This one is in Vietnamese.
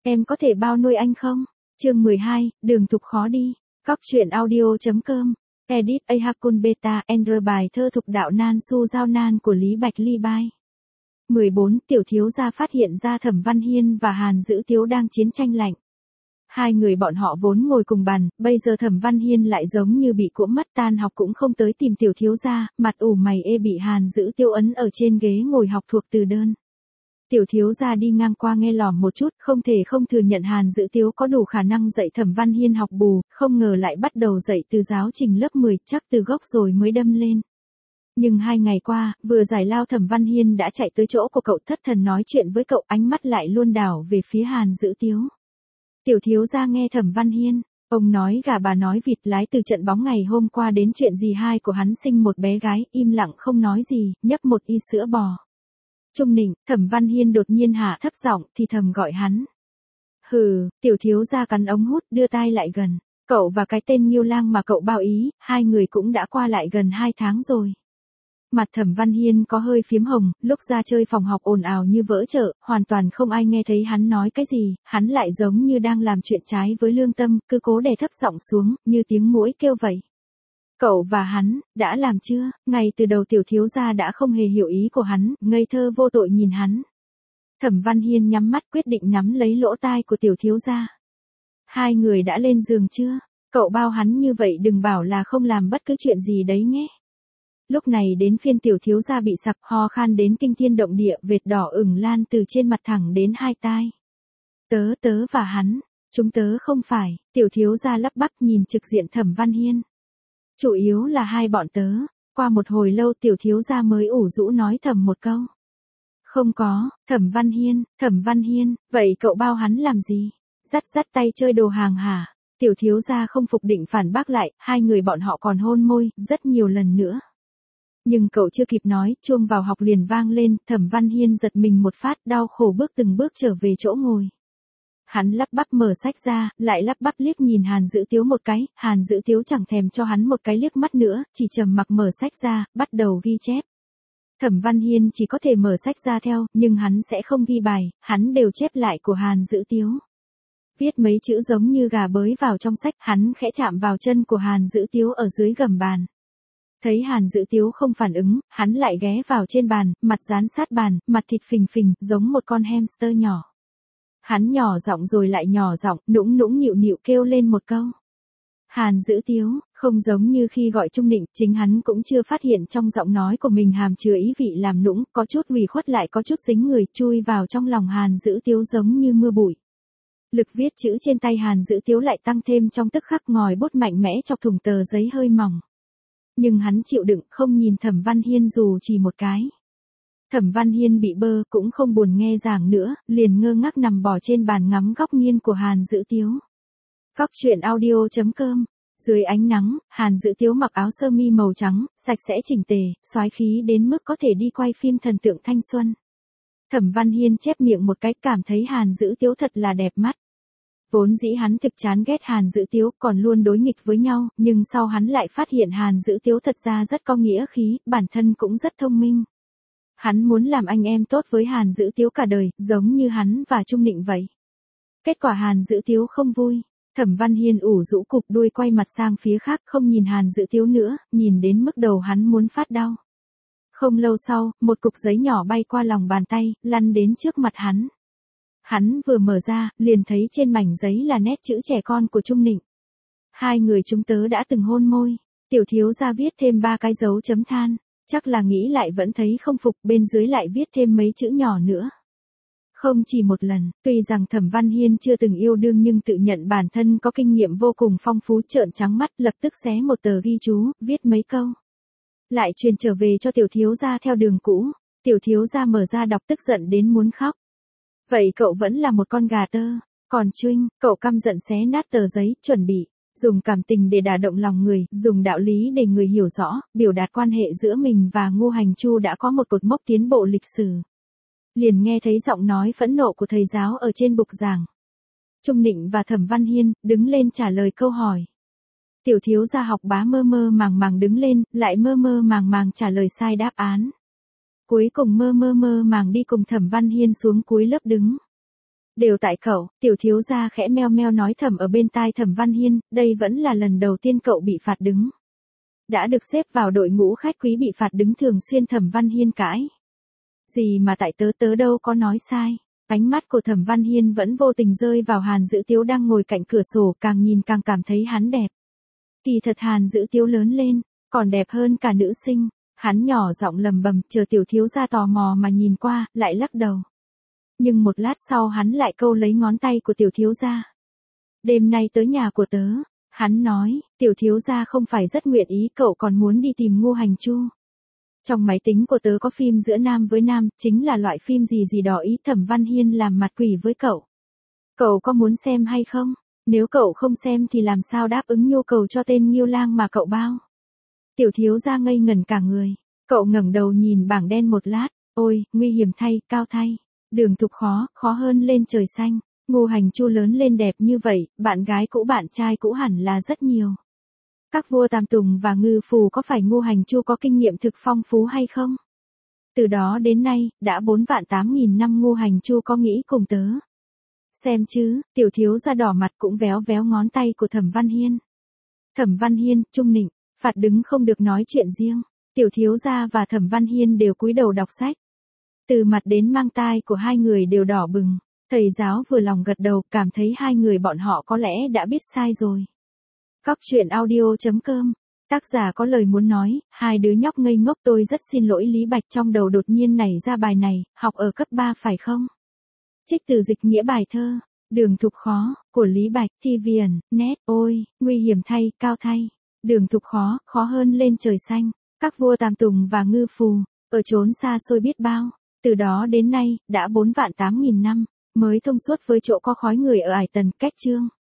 Em có thể bao nuôi anh không? Chương 12, đường thục khó đi. Cóc truyện audio.com. Edit A Hakun Beta Ender bài thơ thục đạo nan su giao nan của Lý Bạch Ly Bai. 14. Tiểu thiếu gia phát hiện ra Thẩm Văn Hiên và Hàn Dữ Tiếu đang chiến tranh lạnh. Hai người bọn họ vốn ngồi cùng bàn, bây giờ Thẩm Văn Hiên lại giống như bị cuỗm mắt, tan học cũng không tới tìm tiểu thiếu gia, mặt ủ mày ê bị Hàn Dữ Tiếu ấn ở trên ghế ngồi học thuộc từ đơn. Tiểu thiếu gia đi ngang qua nghe lỏm một chút, không thể không thừa nhận Hàn Dữ Tiếu có đủ khả năng dạy Thẩm Văn Hiên học bù, không ngờ lại bắt đầu dạy từ giáo trình lớp 10, chắc từ gốc rồi mới đâm lên. Nhưng 2 ngày qua, vừa giải lao Thẩm Văn Hiên đã chạy tới chỗ của cậu thất thần nói chuyện với cậu, ánh mắt lại luôn đảo về phía Hàn Dữ Tiếu. Tiểu thiếu gia nghe Thẩm Văn Hiên, ông nói gà bà nói vịt, lái từ trận bóng ngày hôm qua đến chuyện dì hai của hắn sinh một bé gái, im lặng không nói gì, nhấp một y sữa bò. Trung Nịnh, Thẩm Văn Hiên đột nhiên hạ thấp giọng thì thầm gọi hắn. Hừ, tiểu thiếu gia cắn ống hút, đưa tai lại gần. Cậu và cái tên Nghiêu Lang mà cậu bao ý, hai người cũng đã qua lại gần 2 tháng rồi. Mặt Thẩm Văn Hiên có hơi phiếm hồng, lúc ra chơi phòng học ồn ào như vỡ chợ, hoàn toàn không ai nghe thấy hắn nói cái gì, hắn lại giống như đang làm chuyện trái với lương tâm, cứ cố đè thấp giọng xuống, như tiếng muỗi kêu vậy. Cậu và hắn, đã làm chưa? Ngay từ đầu tiểu thiếu gia đã không hề hiểu ý của hắn, ngây thơ vô tội nhìn hắn. Thẩm Văn Hiên nhắm mắt quyết định nắm lấy lỗ tai của tiểu thiếu gia. Hai người đã lên giường chưa? Cậu bao hắn như vậy đừng bảo là không làm bất cứ chuyện gì đấy nhé. Lúc này đến phiên tiểu thiếu gia bị sặc, ho khan đến kinh thiên động địa, vệt đỏ ửng lan từ trên mặt thẳng đến hai tai. Tớ và hắn, chúng tớ không phải, tiểu thiếu gia lắp bắp nhìn trực diện Thẩm Văn Hiên. Chủ yếu là hai bọn tớ. Qua một hồi lâu tiểu thiếu gia mới ủ rũ nói thầm một câu. Không có, Thẩm Văn Hiên, vậy cậu bao hắn làm gì? Dắt tay chơi đồ hàng hả? Tiểu thiếu gia không phục định phản bác lại, hai người bọn họ còn hôn môi, rất nhiều lần nữa. Nhưng cậu chưa kịp nói, chuông vào học liền vang lên, Thẩm Văn Hiên giật mình một phát, đau khổ bước từng bước trở về chỗ ngồi. Hắn lắp bắp mở sách ra, lại lắp bắp liếc nhìn Hàn Dữ Tiếu một cái, Hàn Dữ Tiếu chẳng thèm cho hắn một cái liếc mắt nữa, chỉ trầm mặc mở sách ra, bắt đầu ghi chép. Thẩm Văn Hiên chỉ có thể mở sách ra theo, nhưng hắn sẽ không ghi bài, hắn đều chép lại của Hàn Dữ Tiếu. Viết mấy chữ giống như gà bới vào trong sách, hắn khẽ chạm vào chân của Hàn Dữ Tiếu ở dưới gầm bàn. Thấy Hàn Dữ Tiếu không phản ứng, hắn lại ghé vào trên bàn, mặt dán sát bàn, mặt thịt phình phình, giống một con hamster nhỏ. Hắn nhỏ giọng rồi lại nhỏ giọng, nũng nịu kêu lên một câu. Hàn Dữ Tiếu, không giống như khi gọi Trung Nịnh, chính hắn cũng chưa phát hiện trong giọng nói của mình hàm chứa ý vị làm nũng, có chút ủy khuất lại có chút dính người, chui vào trong lòng Hàn Dữ Tiếu giống như mưa bụi. Lực viết chữ trên tay Hàn Dữ Tiếu lại tăng thêm trong tức khắc, ngòi bút mạnh mẽ chọc thủng tờ giấy hơi mỏng. Nhưng hắn chịu đựng, không nhìn Thẩm Văn Hiên dù chỉ một cái. Thẩm Văn Hiên bị bơ, cũng không buồn nghe giảng nữa, liền ngơ ngác nằm bò trên bàn ngắm góc nghiêng của Hàn Dữ Tiếu. Cóc truyện audio.com. Dưới ánh nắng, Hàn Dữ Tiếu mặc áo sơ mi màu trắng, sạch sẽ chỉnh tề, soái khí đến mức có thể đi quay phim thần tượng thanh xuân. Thẩm Văn Hiên chép miệng một cái, cảm thấy Hàn Dữ Tiếu thật là đẹp mắt. Vốn dĩ hắn thực chán ghét Hàn Dữ Tiếu, còn luôn đối nghịch với nhau, nhưng sau hắn lại phát hiện Hàn Dữ Tiếu thật ra rất có nghĩa khí, bản thân cũng rất thông minh. Hắn muốn làm anh em tốt với Hàn Dữ Tiếu cả đời, giống như hắn và Trung Nịnh vậy. Kết quả Hàn Dữ Tiếu không vui. Thẩm Văn Hiên ủ rũ cụp đuôi quay mặt sang phía khác, không nhìn Hàn Dữ Tiếu nữa, nhìn đến mức đầu hắn muốn phát đau. Không lâu sau, một cục giấy nhỏ bay qua lòng bàn tay, lăn đến trước mặt hắn. Hắn vừa mở ra, liền thấy trên mảnh giấy là nét chữ trẻ con của Trung Nịnh. Hai người chúng tớ đã từng hôn môi. Tiểu thiếu gia viết thêm 3 cái dấu chấm than. Chắc là nghĩ lại vẫn thấy không phục, bên dưới lại viết thêm mấy chữ nhỏ nữa. Không chỉ một lần, tuy rằng Thẩm Văn Hiên chưa từng yêu đương nhưng tự nhận bản thân có kinh nghiệm vô cùng phong phú, trợn trắng mắt, lập tức xé một tờ ghi chú, viết mấy câu. Lại truyền trở về cho tiểu thiếu gia theo đường cũ. Tiểu thiếu gia mở ra đọc tức giận đến muốn khóc. Vậy cậu vẫn là một con gà tơ. Còn Trinh, cậu căm giận xé nát tờ giấy, chuẩn bị dùng cảm tình để đả động lòng người, dùng đạo lý để người hiểu rõ, biểu đạt quan hệ giữa mình và Ngô Hành Chu đã có một cột mốc tiến bộ lịch sử. Liền nghe thấy giọng nói phẫn nộ của thầy giáo ở trên bục giảng. Trung Nịnh và Thẩm Văn Hiên đứng lên trả lời câu hỏi. Tiểu thiếu gia học bá mơ màng đứng lên, lại mơ màng trả lời sai đáp án. Cuối cùng mơ màng đi cùng Thẩm Văn Hiên xuống cuối lớp đứng. Đều tại cậu, tiểu thiếu gia khẽ meo meo nói thầm ở bên tai Thẩm Văn Hiên, đây vẫn là lần đầu tiên cậu bị phạt đứng. Đã được xếp vào đội ngũ khách quý bị phạt đứng thường xuyên. Thẩm Văn Hiên cãi. Gì mà tại tớ đâu có nói sai. Ánh mắt của Thẩm Văn Hiên vẫn vô tình rơi vào Hàn Dữ Tiếu đang ngồi cạnh cửa sổ, càng nhìn càng cảm thấy hắn đẹp. Kỳ thật Hàn Dữ Tiếu lớn lên, còn đẹp hơn cả nữ sinh. Hắn nhỏ giọng lầm bầm, chờ tiểu thiếu gia tò mò mà nhìn qua, lại lắc đầu. Nhưng một lát sau hắn lại câu lấy ngón tay của tiểu thiếu gia. Đêm nay tới nhà của tớ, hắn nói, tiểu thiếu gia không phải rất nguyện ý, cậu còn muốn đi tìm Ngô Hành Chu. Trong máy tính của tớ có phim giữa nam với nam, chính là loại phim gì gì đó ý. Thẩm Văn Hiên làm mặt quỷ với cậu. Cậu có muốn xem hay không? Nếu cậu không xem thì làm sao đáp ứng nhu cầu cho tên Nghiêu Lang mà cậu bao? Tiểu thiếu gia ngây ngẩn cả người. Cậu ngẩng đầu nhìn bảng đen một lát. Ôi, nguy hiểm thay, cao thay. Đường Thục khó hơn lên trời xanh. Ngô Hành Chu lớn lên đẹp như vậy, bạn gái cũ bạn trai cũ hẳn là rất nhiều. Các vua Tam Tùng và Ngư Phù có phải Ngô Hành Chu có kinh nghiệm thực phong phú hay không? Từ đó đến nay, đã 4.8.000 năm Ngô Hành Chu có nghĩ cùng tớ. Xem chứ, tiểu thiếu gia đỏ mặt cũng véo véo ngón tay của Thẩm Văn Hiên. Thẩm Văn Hiên, Trung Nịnh, phạt đứng không được nói chuyện riêng. Tiểu thiếu gia và Thẩm Văn Hiên đều cúi đầu đọc sách. Từ mặt đến mang tai của hai người đều đỏ bừng. Thầy giáo vừa lòng gật đầu, cảm thấy hai người bọn họ có lẽ đã biết sai rồi. Cóc truyện audio.com. Tác giả có lời muốn nói, hai đứa nhóc ngây ngốc. Tôi rất xin lỗi Lý Bạch, trong đầu đột nhiên nảy ra bài này, học ở cấp 3 phải không? Trích từ dịch nghĩa bài thơ, Đường Thục khó, của Lý Bạch, Thi Viền, nét, ôi, nguy hiểm thay, cao thay. Đường Thục khó hơn lên trời xanh. Các vua Tam Tùng và Ngư Phù, ở chốn xa xôi biết bao. Từ đó đến nay, đã 4.8.000 năm, mới thông suốt với chỗ có khói người ở Ải Tần. Cách chương.